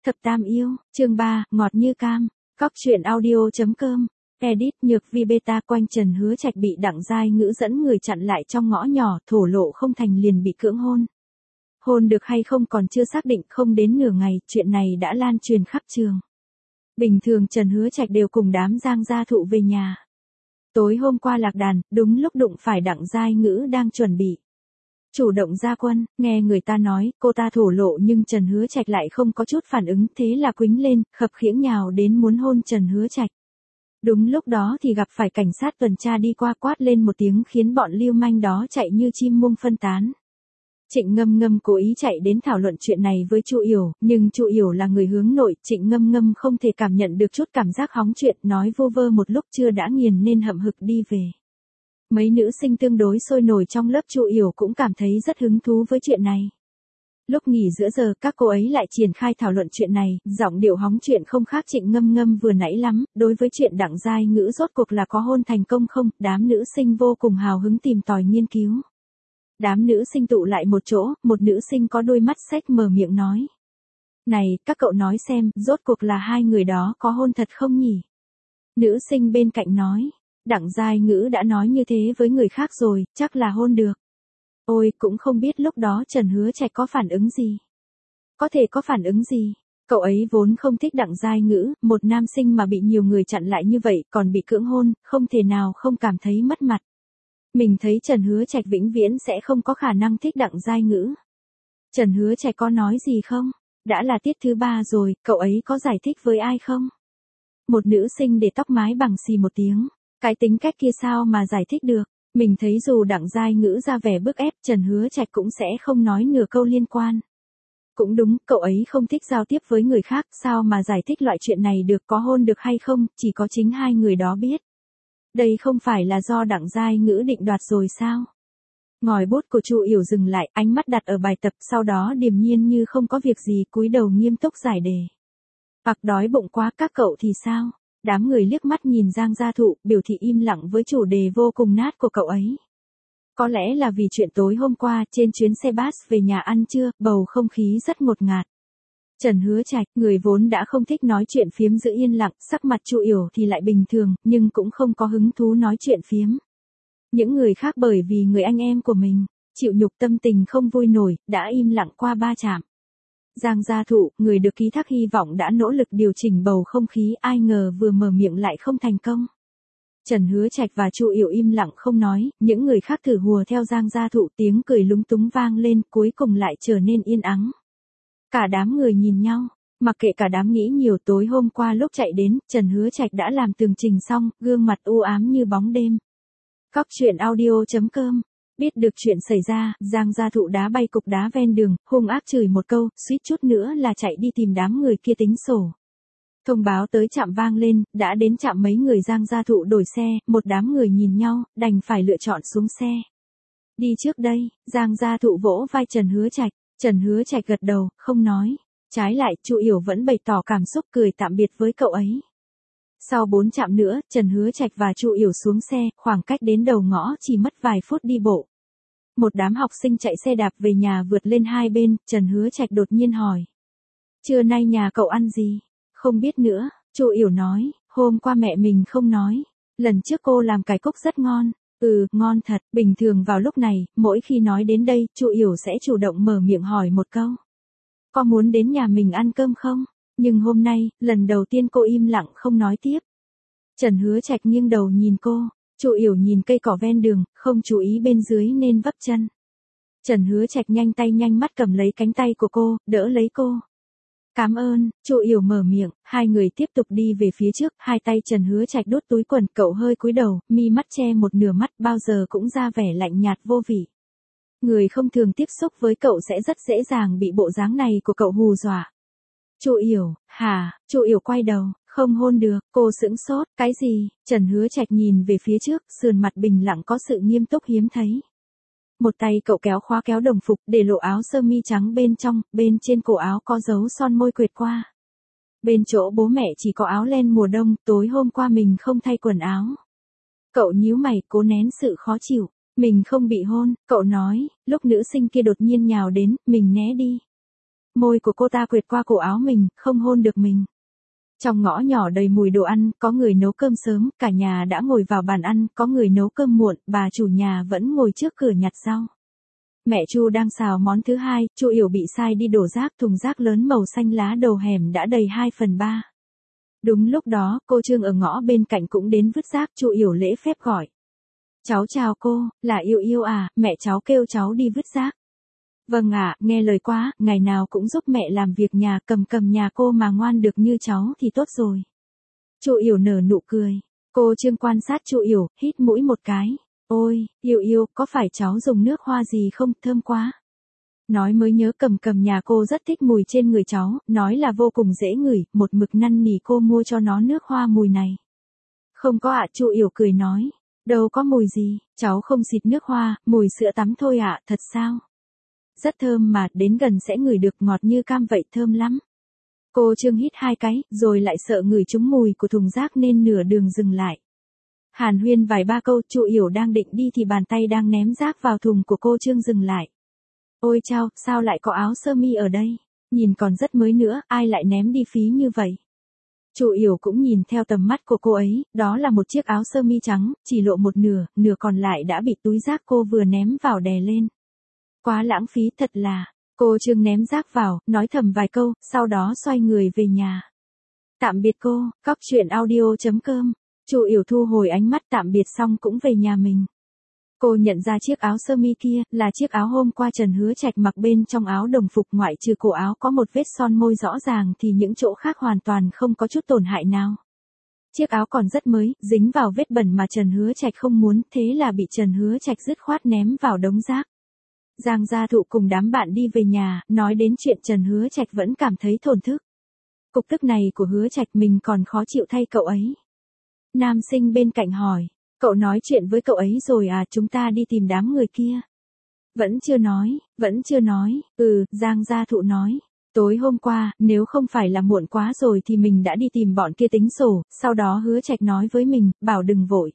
Thập Tam Yêu, chương 3, ngọt như cam. Cóc truyện audio.com. Edit Nhược Vi Beta. Quanh Trần Hứa Trạch bị Đặng Giai Ngữ dẫn người chặn lại trong ngõ nhỏ, thổ lộ không thành liền bị cưỡng hôn. Hôn được hay không còn chưa xác định, không đến nửa ngày, chuyện này đã lan truyền khắp trường. Bình thường Trần Hứa Trạch đều cùng đám Giang gia thụ về nhà. Tối hôm qua lạc đàn, đúng lúc đụng phải Đặng Giai Ngữ đang chuẩn bị chủ động ra quân, nghe người ta nói, cô ta thổ lộ nhưng Trần Hứa Trạch lại không có chút phản ứng, thế là quýnh lên, khập khiễng nhào đến muốn hôn Trần Hứa Trạch. Đúng lúc đó thì gặp phải cảnh sát tuần tra đi qua, quát lên một tiếng khiến bọn lưu manh đó chạy như chim muông phân tán. Trịnh Ngâm Ngâm cố ý chạy đến thảo luận chuyện này với Chu Yểu, nhưng Chu Yểu là người hướng nội, Trịnh Ngâm Ngâm không thể cảm nhận được chút cảm giác hóng chuyện, nói vô vơ một lúc chưa đã nghiền nên hậm hực đi về. Mấy nữ sinh tương đối sôi nổi trong lớp Chu Yểu cũng cảm thấy rất hứng thú với chuyện này. Lúc nghỉ giữa giờ các cô ấy lại triển khai thảo luận chuyện này, giọng điệu hóng chuyện không khác Trịnh Ngâm Ngâm vừa nãy lắm. Đối với chuyện Đặng Giai Ngữ rốt cuộc là có hôn thành công không, đám nữ sinh vô cùng hào hứng tìm tòi nghiên cứu. Đám nữ sinh tụ lại một chỗ, một nữ sinh có đôi mắt xếch mở miệng nói. Này, các cậu nói xem, rốt cuộc là hai người đó có hôn thật không nhỉ? Nữ sinh bên cạnh nói. Đặng Giai Ngữ đã nói như thế với người khác rồi, chắc là hôn được. Ôi, cũng không biết lúc đó Trần Hứa Trạch có phản ứng gì. Có thể có phản ứng gì? Cậu ấy vốn không thích Đặng Giai Ngữ, một nam sinh mà bị nhiều người chặn lại như vậy, còn bị cưỡng hôn, không thể nào không cảm thấy mất mặt. Mình thấy Trần Hứa Trạch vĩnh viễn sẽ không có khả năng thích Đặng Giai Ngữ. Trần Hứa Trạch có nói gì không? Đã là tiết thứ 3 rồi, cậu ấy có giải thích với ai không? Một nữ sinh để tóc mái bằng xì một tiếng. Cái tính cách kia sao mà giải thích được, mình thấy dù Đặng Giai Ngữ ra vẻ bức ép, Trần Hứa Trạch cũng sẽ không nói nửa câu liên quan. Cũng đúng, cậu ấy không thích giao tiếp với người khác, sao mà giải thích loại chuyện này được, có hôn được hay không, chỉ có chính hai người đó biết. Đây không phải là do Đặng Giai Ngữ định đoạt rồi sao? Ngòi bút của Chu Yểu dừng lại, ánh mắt đặt ở bài tập, sau đó điềm nhiên như không có việc gì, cúi đầu nghiêm túc giải đề. Hoặc đói bụng quá, các cậu thì sao? Đám người liếc mắt nhìn Giang gia thụ, biểu thị im lặng với chủ đề vô cùng nát của cậu ấy. Có lẽ là vì chuyện tối hôm qua trên chuyến xe bus về nhà ăn trưa, bầu không khí rất ngột ngạt. Trần Hứa Trạch, người vốn đã không thích nói chuyện phiếm giữ yên lặng, sắc mặt Chu Yểu thì lại bình thường, nhưng cũng không có hứng thú nói chuyện phiếm. Những người khác bởi vì người anh em của mình, chịu nhục tâm tình không vui nổi, đã im lặng qua ba chạm. Giang gia thụ, người được ký thác hy vọng đã nỗ lực điều chỉnh bầu không khí, ai ngờ vừa mở miệng lại không thành công. Trần Hứa Trạch và Chu Yểu im lặng không nói, những người khác thử hùa theo Giang gia thụ, tiếng cười lúng túng vang lên, cuối cùng lại trở nên yên ắng. Cả đám người nhìn nhau, mặc kệ cả đám nghĩ nhiều, tối hôm qua lúc chạy đến, Trần Hứa Trạch đã làm tường trình xong, gương mặt u ám như bóng đêm. Cóc truyện audio.com. Biết được chuyện xảy ra, Giang gia thụ đá bay cục đá ven đường, hung ác chửi một câu, suýt chút nữa là chạy đi tìm đám người kia tính sổ. Thông báo tới trạm vang lên, đã đến trạm mấy người Giang gia thụ đổi xe, một đám người nhìn nhau, đành phải lựa chọn xuống xe. Đi trước đây, Giang gia thụ vỗ vai Trần Hứa Trạch gật đầu, không nói. Trái lại, Chu Yểu vẫn bày tỏ cảm xúc, cười tạm biệt với cậu ấy. Sau 4 trạm nữa, Trần Hứa Trạch và Chu Yểu xuống xe, khoảng cách đến đầu ngõ chỉ mất vài phút đi bộ. Một đám học sinh chạy xe đạp về nhà vượt lên hai bên, Trần Hứa Trạch đột nhiên hỏi. Trưa nay nhà cậu ăn gì? Không biết nữa, Chu Yểu nói, hôm qua mẹ mình không nói. Lần trước cô làm cải cúc rất ngon. Ngon thật, bình thường vào lúc này, mỗi khi nói đến đây, Chu Yểu sẽ chủ động mở miệng hỏi một câu. Có muốn đến nhà mình ăn cơm không? Nhưng hôm nay, lần đầu tiên cô im lặng không nói tiếp. Trần Hứa Trạch nghiêng đầu nhìn cô, Chu Yểu nhìn cây cỏ ven đường, không chú ý bên dưới nên vấp chân. Trần Hứa Trạch nhanh tay nhanh mắt cầm lấy cánh tay của cô, đỡ lấy cô. Cảm ơn, Chu Yểu mở miệng, hai người tiếp tục đi về phía trước, hai tay Trần Hứa Trạch đút túi quần, cậu hơi cúi đầu, mi mắt che một nửa mắt, bao giờ cũng ra vẻ lạnh nhạt vô vị. Người không thường tiếp xúc với cậu sẽ rất dễ dàng bị bộ dáng này của cậu hù dọa. Chu Yểu, hả? Chu Yểu quay đầu, không hôn được, cô sững sốt, cái gì? Trần Hứa Trạch nhìn về phía trước, sườn mặt bình lặng có sự nghiêm túc hiếm thấy. Một tay cậu kéo khóa kéo đồng phục, để lộ áo sơ mi trắng bên trong, bên trên cổ áo có dấu son môi quệt qua. Bên chỗ bố mẹ chỉ có áo len mùa đông, tối hôm qua mình không thay quần áo. Cậu nhíu mày, cố nén sự khó chịu. Mình không bị hôn, cậu nói, lúc nữ sinh kia đột nhiên nhào đến, mình né đi. Môi của cô ta quệt qua cổ áo mình, không hôn được mình. Trong ngõ nhỏ đầy mùi đồ ăn, có người nấu cơm sớm, cả nhà đã ngồi vào bàn ăn, có người nấu cơm muộn, bà chủ nhà vẫn ngồi trước cửa nhặt rau. Mẹ Chu đang xào món thứ hai, Chu Yểu bị sai đi đổ rác, thùng rác lớn màu xanh lá đầu hẻm đã đầy 2/3. Đúng lúc đó, cô Trương ở ngõ bên cạnh cũng đến vứt rác, Chu Yểu lễ phép gọi. Cháu chào cô, là Yêu Yêu à, mẹ cháu kêu cháu đi vứt rác. Vâng ạ, nghe lời quá, ngày nào cũng giúp mẹ làm việc nhà, cầm nhà cô mà ngoan được như cháu thì tốt rồi. Chu Yểu nở nụ cười. Cô Trương quan sát Chu Yểu, hít mũi một cái. Ôi, Yêu Yêu, có phải cháu dùng nước hoa gì không, thơm quá. Nói mới nhớ cầm nhà cô rất thích mùi trên người cháu, nói là vô cùng dễ ngửi, một mực năn nỉ cô mua cho nó nước hoa mùi này. Không có ạ, Chu Yểu cười nói. Đâu có mùi gì, cháu không xịt nước hoa, mùi sữa tắm thôi ạ, thật sao? Rất thơm mà, đến gần sẽ ngửi được, ngọt như cam vậy, thơm lắm. Cô Trương hít 2 cái, rồi lại sợ ngửi trúng mùi của thùng rác nên nửa đường dừng lại. Hàn huyên vài ba câu, Chu Yểu đang định đi thì bàn tay đang ném rác vào thùng của cô Trương dừng lại. Ôi chao, sao lại có áo sơ mi ở đây? Nhìn còn rất mới nữa, ai lại ném đi phí như vậy? Chu Yểu cũng nhìn theo tầm mắt của cô ấy, đó là một chiếc áo sơ mi trắng, chỉ lộ một nửa, nửa còn lại đã bị túi rác cô vừa ném vào đè lên. Quá lãng phí thật là. Cô Trương ném rác vào, nói thầm vài câu, sau đó xoay người về nhà. Tạm biệt cô, cóc truyện audio.com. Chu Yểu thu hồi ánh mắt, tạm biệt xong cũng về nhà mình. Cô nhận ra chiếc áo sơ mi kia, là chiếc áo hôm qua Trần Hứa Trạch mặc, bên trong áo đồng phục ngoại trừ cổ áo có một vết son môi rõ ràng thì những chỗ khác hoàn toàn không có chút tổn hại nào. Chiếc áo còn rất mới, dính vào vết bẩn mà Trần Hứa Trạch không muốn, thế là bị Trần Hứa Trạch dứt khoát ném vào đống rác. Giang Gia Thụ cùng đám bạn đi về nhà, nói đến chuyện Trần Hứa Trạch vẫn cảm thấy thổn thức. Cục tức này của Hứa Trạch mình còn khó chịu thay cậu ấy. Nam sinh bên cạnh hỏi, cậu nói chuyện với cậu ấy rồi à, chúng ta đi tìm đám người kia. Vẫn chưa nói, Giang Gia Thụ nói. Tối hôm qua, nếu không phải là muộn quá rồi thì mình đã đi tìm bọn kia tính sổ, sau đó Hứa Trạch nói với mình, bảo đừng vội.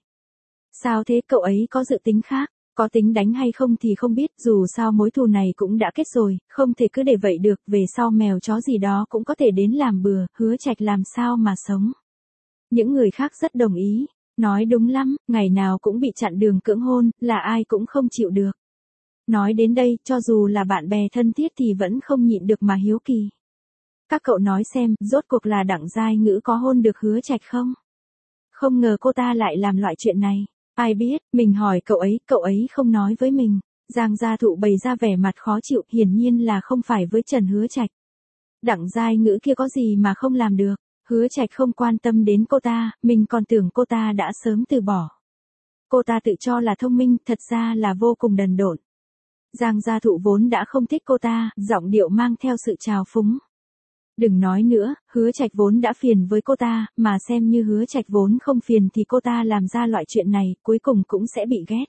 Sao thế, cậu ấy có dự tính khác? Có tính đánh hay không thì không biết, dù sao mối thù này cũng đã kết rồi, không thể cứ để vậy được, về sau mèo chó gì đó cũng có thể đến làm bừa, Hứa Trạch làm sao mà sống. Những người khác rất đồng ý, nói đúng lắm, ngày nào cũng bị chặn đường cưỡng hôn, là ai cũng không chịu được. Nói đến đây, cho dù là bạn bè thân thiết thì vẫn không nhịn được mà hiếu kỳ. Các cậu nói xem, rốt cuộc là Đặng Giai Ngữ có hôn được Hứa Trạch không? Không ngờ cô ta lại làm loại chuyện này. Ai biết, mình hỏi cậu ấy không nói với mình. Giang Gia Thụ bày ra vẻ mặt khó chịu, hiển nhiên là không phải với Trần Hứa Trạch. Đặng Giai Ngữ kia có gì mà không làm được, Hứa Trạch không quan tâm đến cô ta, mình còn tưởng cô ta đã sớm từ bỏ. Cô ta tự cho là thông minh, thật ra là vô cùng đần độn. Giang Gia Thụ vốn đã không thích cô ta, giọng điệu mang theo sự trào phúng. Đừng nói nữa, Hứa Trạch vốn đã phiền với cô ta, mà xem như Hứa Trạch vốn không phiền thì cô ta làm ra loại chuyện này, cuối cùng cũng sẽ bị ghét.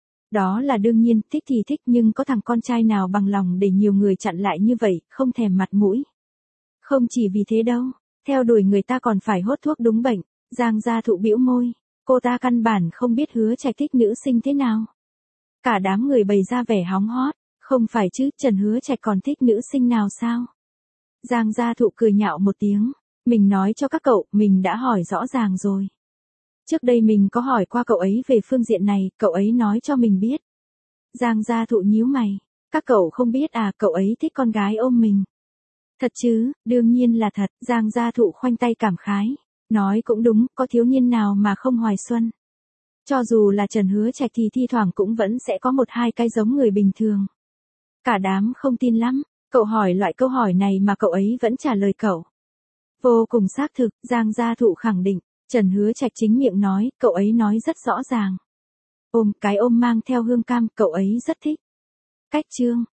Đó là đương nhiên, thích thì thích nhưng có thằng con trai nào bằng lòng để nhiều người chặn lại như vậy, không thèm mặt mũi. Không chỉ vì thế đâu, theo đuổi người ta còn phải hốt thuốc đúng bệnh. Giang Gia Thụ bĩu môi, cô ta căn bản không biết Hứa Trạch thích nữ sinh thế nào. Cả đám người bày ra vẻ hóng hớt, không phải chứ, Trần Hứa Trạch còn thích nữ sinh nào sao? Giang Gia Thụ cười nhạo một tiếng, mình nói cho các cậu, mình đã hỏi rõ ràng rồi. Trước đây mình có hỏi qua cậu ấy về phương diện này, cậu ấy nói cho mình biết. Giang Gia Thụ nhíu mày, các cậu không biết à, cậu ấy thích con gái ôm mình. Thật chứ, đương nhiên là thật, Giang Gia Thụ khoanh tay cảm khái, nói cũng đúng, có thiếu niên nào mà không hoài xuân. Cho dù là Trần Hứa Trạch thì thi thoảng cũng vẫn sẽ có một hai cái giống người bình thường. Cả đám không tin lắm. Cậu hỏi loại câu hỏi này mà cậu ấy vẫn trả lời cậu. Vô cùng xác thực, Giang Gia Thụ khẳng định, Trần Hứa Trạch chính miệng nói, cậu ấy nói rất rõ ràng. Cái ôm mang theo hương cam, cậu ấy rất thích. Cách chương.